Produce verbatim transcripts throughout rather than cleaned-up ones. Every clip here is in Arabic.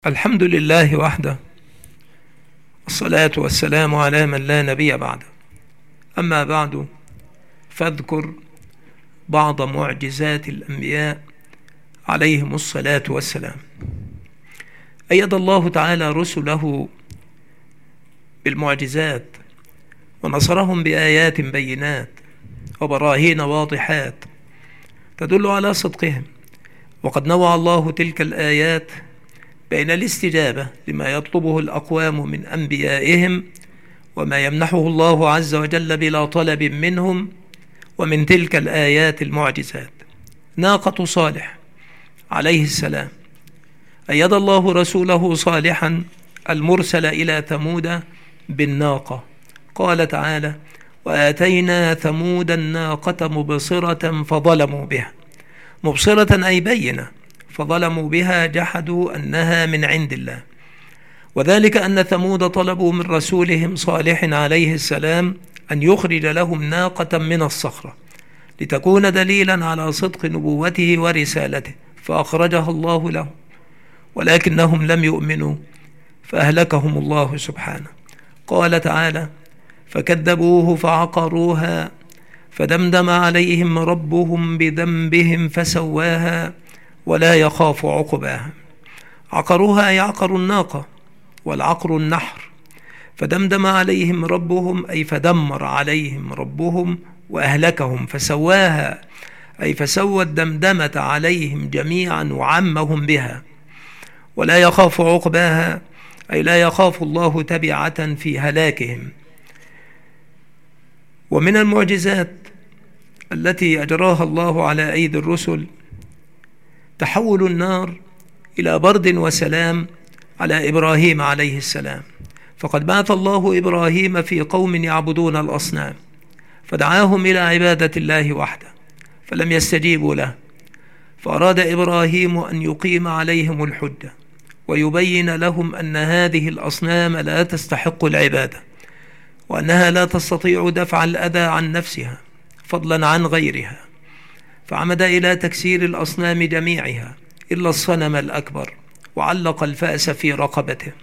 الحمد لله وحده، الصلاة والسلام على من لا نبي بعده. أما بعد، فاذكر بعض معجزات الأنبياء عليهم الصلاة والسلام. أيد الله تعالى رسله بالمعجزات ونصرهم بآيات بينات وبراهين واضحات تدل على صدقهم، وقد نوع الله تلك الآيات بين الاستجابة لما يطلبه الأقوام من أنبيائهم وما يمنحه الله عز وجل بلا طلب منهم. ومن تلك الآيات المعجزات ناقة صالح عليه السلام، أيد الله رسوله صالحا المرسل إلى ثمود بالناقة. قال تعالى: وآتينا ثمود الناقة مبصرة فظلموا بها. مبصرة أي بينة، فظلموا بها جحدوا أنها من عند الله. وذلك أن ثمود طلبوا من رسولهم صالح عليه السلام أن يخرج لهم ناقة من الصخرة لتكون دليلا على صدق نبوته ورسالته، فأخرجها الله لهم، ولكنهم لم يؤمنوا فأهلكهم الله سبحانه. قال تعالى: فكذبوه فعقروها فدمدم عليهم ربهم بذنبهم فسواها ولا يخاف عقباها. عقروها أي عقروا الناقة، والعقر النحر. فدمدم عليهم ربهم أي فدمر عليهم ربهم وأهلكهم. فسواها أي فسوى الدمدمة عليهم جميعا وعمهم بها. ولا يخاف عقباها أي لا يخاف الله تبعة في هلاكهم. ومن المعجزات التي أجراها الله على أيدي الرسل تحول النار إلى برد وسلام على إبراهيم عليه السلام. فقد بعث الله إبراهيم في قوم يعبدون الأصنام، فدعاهم إلى عبادة الله وحده فلم يستجيبوا له، فأراد إبراهيم أن يقيم عليهم الحجة ويبين لهم أن هذه الأصنام لا تستحق العبادة، وأنها لا تستطيع دفع الأذى عن نفسها فضلا عن غيرها. فعمد إلى تكسير الأصنام جميعها إلا الصنم الأكبر، وعلق الفأس في رقبته.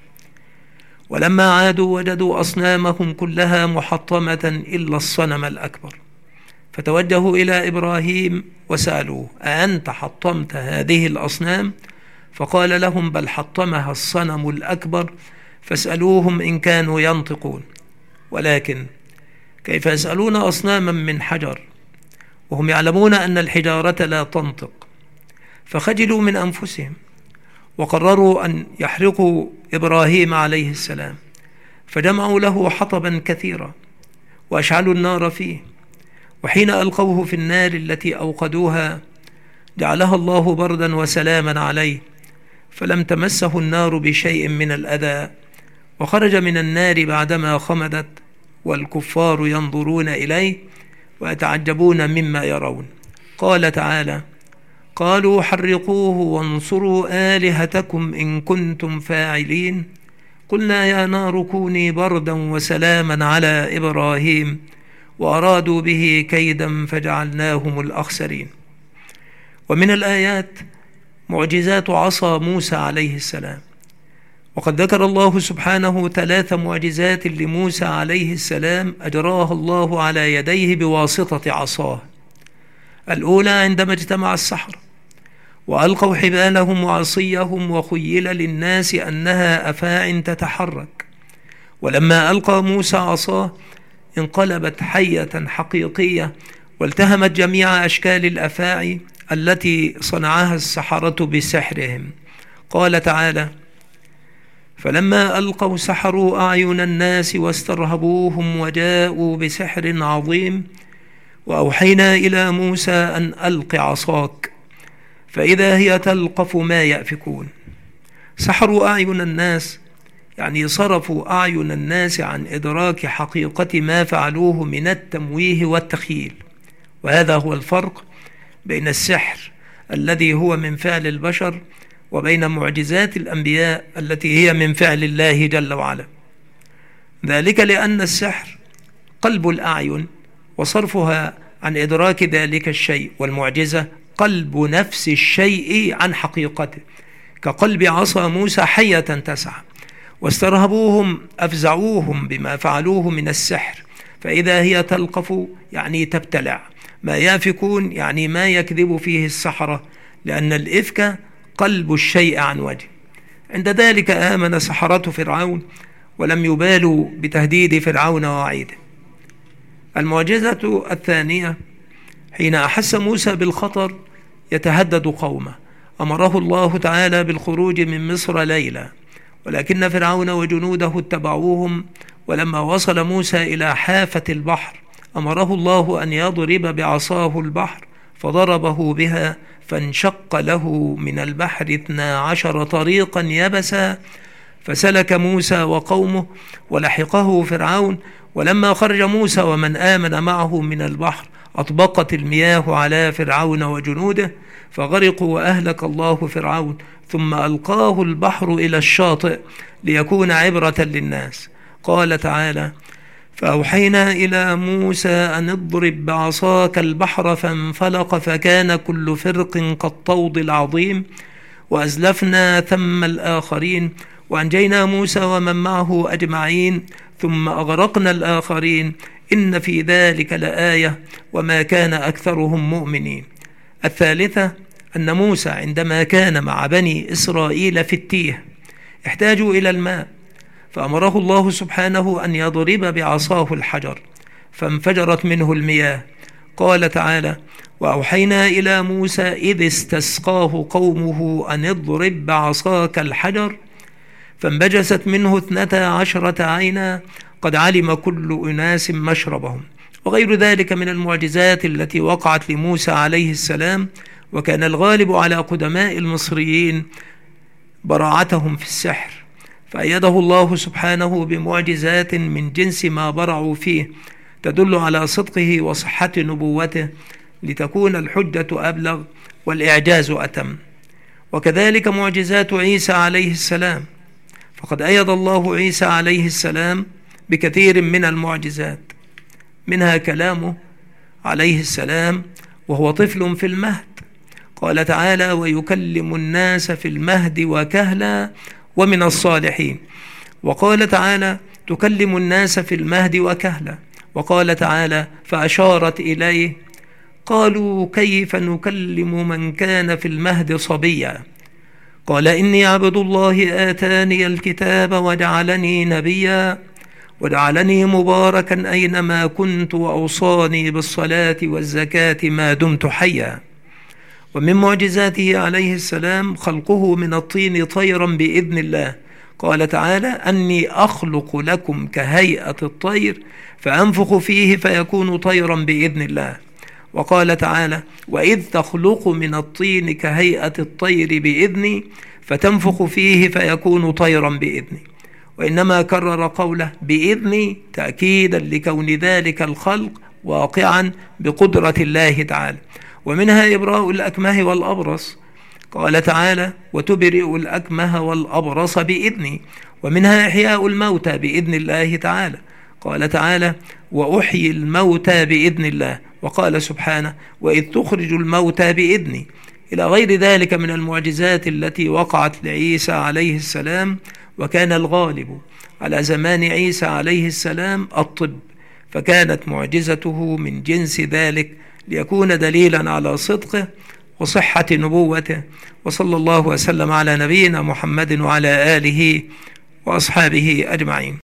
ولما عادوا وجدوا أصنامهم كلها محطمة إلا الصنم الأكبر، فتوجهوا إلى إبراهيم وسألوه: أأنت حطمت هذه الأصنام؟ فقال لهم: بل حطمها الصنم الأكبر، فاسألوهم إن كانوا ينطقون. ولكن كيف يسألون أصناما من حجر وهم يعلمون أن الحجارة لا تنطق؟ فخجلوا من أنفسهم وقرروا أن يحرقوا إبراهيم عليه السلام، فجمعوا له حطبا كثيرا وأشعلوا النار فيه. وحين ألقوه في النار التي أوقدوها جعلها الله بردا وسلاما عليه، فلم تمسه النار بشيء من الأذى، وخرج من النار بعدما خمدت، والكفار ينظرون إليه ويتعجبون مما يرون. قال تعالى: قالوا حرقوه وانصروا آلهتكم إن كنتم فاعلين. قلنا يا نار كوني بردا وسلاما على إبراهيم وأرادوا به كيدا فجعلناهم الأخسرين. ومن الآيات معجزات عصا موسى عليه السلام. وقد ذكر الله سبحانه ثلاث معجزات لموسى عليه السلام أجراها الله على يديه بواسطة عصاه. الأولى عندما اجتمع السحرة وألقوا حبالهم وعصيهم وخيل للناس أنها أفاع تتحرك، ولما ألقى موسى عصاه انقلبت حية حقيقية والتهمت جميع أشكال الأفاعي التي صنعها السحرة بسحرهم. قال تعالى: فلما ألقوا سحروا أعين الناس واسترهبوهم وجاءوا بسحر عظيم وأوحينا إلى موسى أن ألق عصاك فإذا هي تلقف ما يأفكون. سحروا أعين الناس يعني صرفوا أعين الناس عن إدراك حقيقة ما فعلوه من التمويه والتخييل. وهذا هو الفرق بين السحر الذي هو من فعل البشر وبين معجزات الأنبياء التي هي من فعل الله جل وعلا. ذلك لأن السحر قلب الأعين وصرفها عن إدراك ذلك الشيء، والمعجزة قلب نفس الشيء عن حقيقته، كقلب عصا موسى حية تسعى. واسترهبوهم أفزعوهم بما فعلوه من السحر، فإذا هي تلقف يعني تبتلع، ما يافكون يعني ما يكذب فيه السحرة، لأن الإفك قلب الشيء عن وجه. عند ذلك آمن سحرة فرعون ولم يبالوا بتهديد فرعون ووعيده. المعجزة الثانية: حين أحس موسى بالخطر يتهدد قومه أمره الله تعالى بالخروج من مصر ليلا، ولكن فرعون وجنوده اتبعوهم، ولما وصل موسى إلى حافة البحر أمره الله أن يضرب بعصاه البحر، فضربه بها فانشق له من البحر اثنا عشر طريقا يبسا، فسلك موسى وقومه ولحقه فرعون. ولما خرج موسى ومن آمن معه من البحر أطبقت المياه على فرعون وجنوده فغرقوا وأهلك الله فرعون، ثم ألقاه البحر إلى الشاطئ ليكون عبرة للناس. قال تعالى: فأوحينا إلى موسى أن اضرب بعصاك البحر فانفلق فكان كل فرق كالطود العظيم، وأزلفنا ثم الآخرين وأنجينا موسى ومن معه أجمعين ثم أغرقنا الآخرين إن في ذلك لآية وما كان أكثرهم مؤمنين. الثالثة: أن موسى عندما كان مع بني إسرائيل في التيه احتاجوا إلى الماء، فأمره الله سبحانه أن يضرب بعصاه الحجر فانفجرت منه المياه. قال تعالى: وأوحينا إلى موسى إذ استسقاه قومه أن اضرب بعصاك الحجر فانبجست منه اثنتا عشرة عينا قد علم كل أناس مشربهم، وغير ذلك من المعجزات التي وقعت لموسى عليه السلام. وكان الغالب على قدماء المصريين براعتهم في السحر، فأيده الله سبحانه بمعجزات من جنس ما برعوا فيه تدل على صدقه وصحة نبوته، لتكون الحجة أبلغ والإعجاز أتم. وكذلك معجزات عيسى عليه السلام، فقد أيد الله عيسى عليه السلام بكثير من المعجزات، منها كلامه عليه السلام وهو طفل في المهد. قال تعالى: ويكلم الناس في المهد وكهلا ومن الصالحين. وقال تعالى: تكلم الناس في المهد وكهلا. وقال تعالى: فأشارت إليه قالوا كيف نكلم من كان في المهد صبيا. قال: إني عبد الله آتاني الكتاب وجعلني نبيا وجعلني مباركا أينما كنت وأوصاني بالصلاة والزكاة ما دمت حيا. ومن معجزاته عليه السلام خلقه من الطين طيرا بإذن الله. قال تعالى: أني أخلق لكم كهيئة الطير فأنفخ فيه فيكون طيرا بإذن الله. وقال تعالى: وإذ تخلق من الطين كهيئة الطير بإذني فتنفخ فيه فيكون طيرا بإذني. وإنما كرر قوله بإذني تأكيدا لكون ذلك الخلق واقعا بقدرة الله تعالى. ومنها إبراء الأكمه والأبرص. قال تعالى: وتبرئ الأكمه والأبرص بإذني. ومنها إحياء الموتى بإذن الله تعالى. قال تعالى: وأحيي الموتى بإذن الله. وقال سبحانه: وإذ تخرج الموتى بإذني، إلى غير ذلك من المعجزات التي وقعت لعيسى عليه السلام. وكان الغالب على زمان عيسى عليه السلام الطب، فكانت معجزته من جنس ذلك ليكون دليلا على صدقه وصحة نبوته. وصلى الله وسلم على نبينا محمد وعلى آله وأصحابه أجمعين.